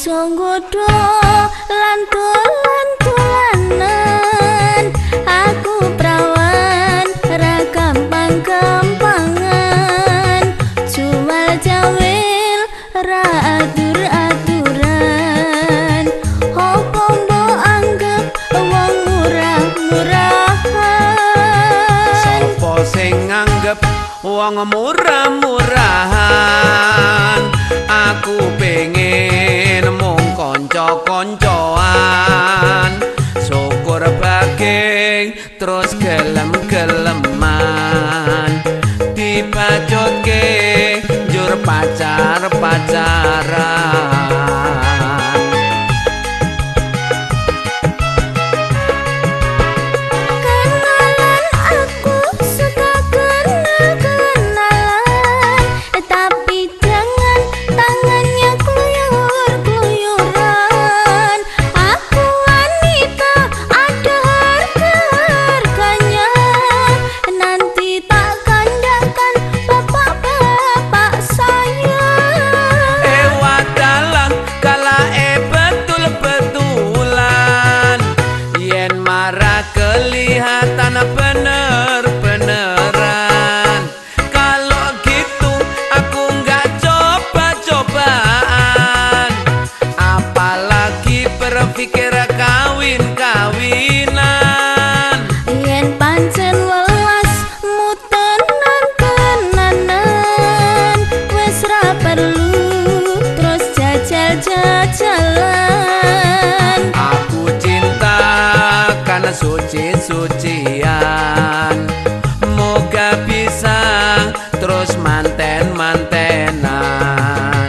Ojo nggodho lan dolan-dolanan, aku prawan ra gampang-gampangan, jual jawil ra atur-aturan, opo mbok anggep wong murah-murahan. Sopo sing nganggep wong murah-murahan, aku pengen mung konco-koncoan, syukur baging terus gelem-geleman, dibacutke njur pacar-pacaran. Kenalan aku suka kenal-kenalan, tapi jangan tangannya keluyur-keluyuran. Aku wanita ada harga-harganya, nanti tak kandakan bapak-bapak saya. Wadalang kalae betul-betulan, yen marah kelihatan bener-beneran. Kalau gitu aku nggak coba-cobaan, apalagi berpikir kawin-kawinan. Yen pancen welasmu tenan-tenanan, wis ra perlu terus jajal-jajalan. Aku cinta karena suci-sucian, moga bisa terus manten-mantenan.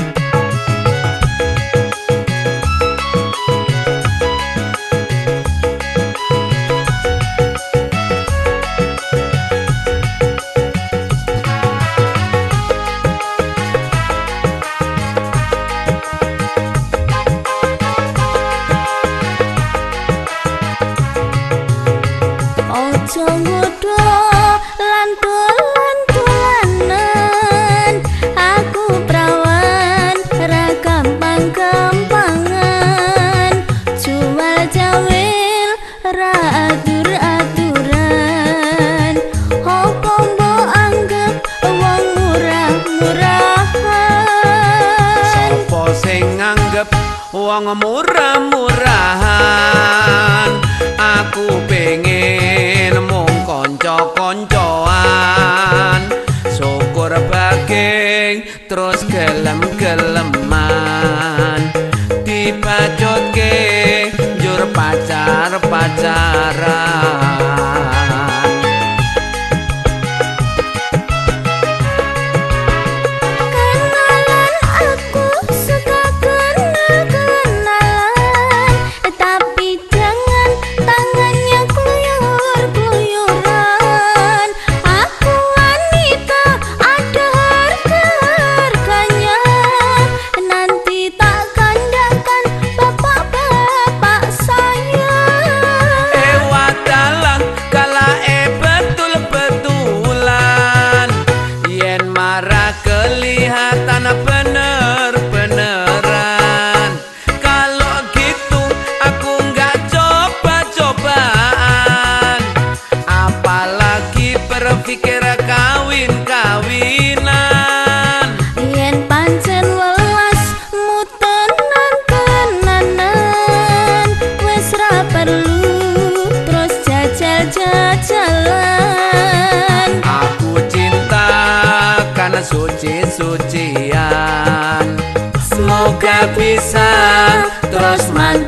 Ojo nggodho lan dolan-dolanan, aku prawan ra gampang-gampangan, jual jawil ra atur-aturan, opo mbok anggep wong murah-murahan. Sopo sing nganggep wong murah-murahan, aku pengen mung konco-koncoan, syukur baging terus gelem-geleman, dibacutke njur pacar-pacaran. Kenalan aku suka kenal-kenalan, tapi jangan tangannya keluyur-keluyuran. Aku wanita ada harga-harganya, nanti tak kandakan bapak-bapak saya. Wadalang kalae betul-betulan, yen marah kelihatan bener-beneran. Kalau gitu aku nggak coba-cobaan, apalagi berpikir kawin-kawinan. Yen pancen welasmu tenan-tenanan, wis ra perlu terus jajal-jajalan. Aku cinta karena suci-sucian, semoga bisa terus manten.